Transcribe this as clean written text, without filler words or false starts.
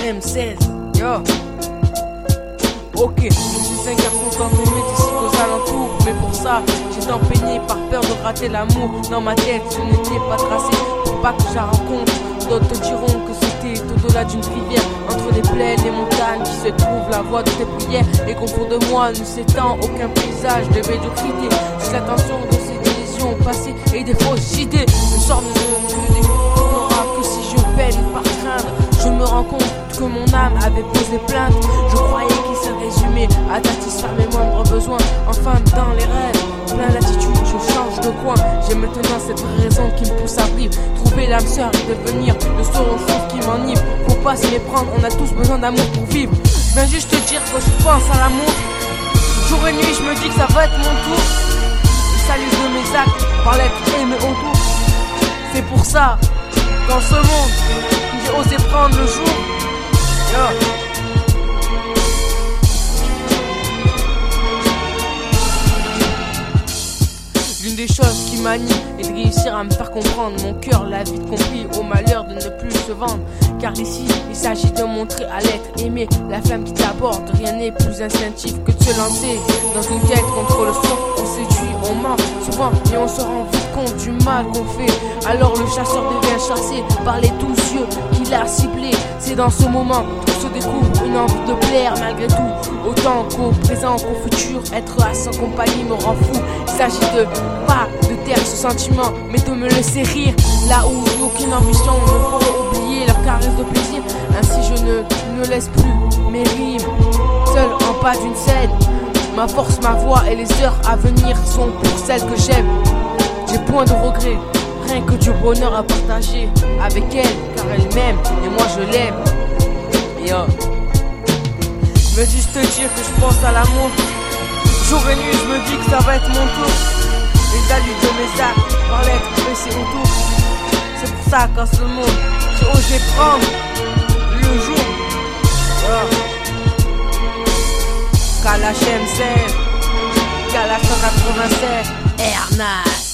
KLHM16, yo. Ok, je suis un garçon tant aimé d'ici aux alentours. Mais pour ça, j'ai tant peigné par peur de rater l'amour. Dans ma tête, ce n'était pas tracé pour pas que je la rencontre. D'autres te diront que c'était au-delà d'une rivière, entre les plaines, les montagnes qui se trouvent la voie de tes prières. Et qu'au fond de moi ne s'étend aucun paysage de médiocrité. Juste l'attention de ces décisions passées et des fausses idées. Une sorte de découvre que si je peine par craindre, je me rends compte que mon âme avait posé plainte. Je croyais qu'il se résumait à satisfaire mes moindres besoins. Enfin dans les rêves, plein d'attitude, je change de coin. J'ai maintenant cette raison qui me pousse à vivre. Trouver l'âme sœur et devenir le seul chose qui m'enivre. Faut pas se méprendre, on a tous besoin d'amour pour vivre. Je viens juste te dire que je pense à l'amour. Jour et nuit je me dis que ça va être mon tour. Le salut de mes actes par l'être aimé autour. C'est pour ça, dans ce monde, j'ai osé prendre le jour. Yo. L'une des choses qui m'anime est de réussir à me faire comprendre. Mon cœur l'a vite compris, au malheur de ne plus se vendre. Car ici, il s'agit de montrer à l'être aimé la flamme qui t'aborde. Rien n'est plus instinctif que de se lancer dans une quête contre le son. On séduit, on ment souvent et on se rend vite compte du mal qu'on fait. Alors le chasseur devient chassé par les douze yeux qu'il a ciblés. C'est dans ce moment qu'on se découvre une envie de plaire malgré tout. Autant qu'au présent qu'au futur, être à sa compagnie me rend fou. Il s'agit de pas de taire ce sentiment, mais de me laisser rire. Là où aucune ambition ne pourrait oublier leur caresse de plaisir. Ainsi je ne laisse plus mes rimes seul en pas d'une scène. Ma force, ma voix et les heures à venir sont pour celles que j'aime. J'ai point de regrets, rien que du bonheur à partager avec elle, car elle m'aime et moi je l'aime. Yo. Je veux juste te dire que je pense à l'amour. Jour et nuit je me dis que ça va être mon tour. Les allures de mes actes par l'être baissé autour. C'est pour ça qu'en ce monde j'ai osé prendre le jour. KLHM16, KLH187, Air Night.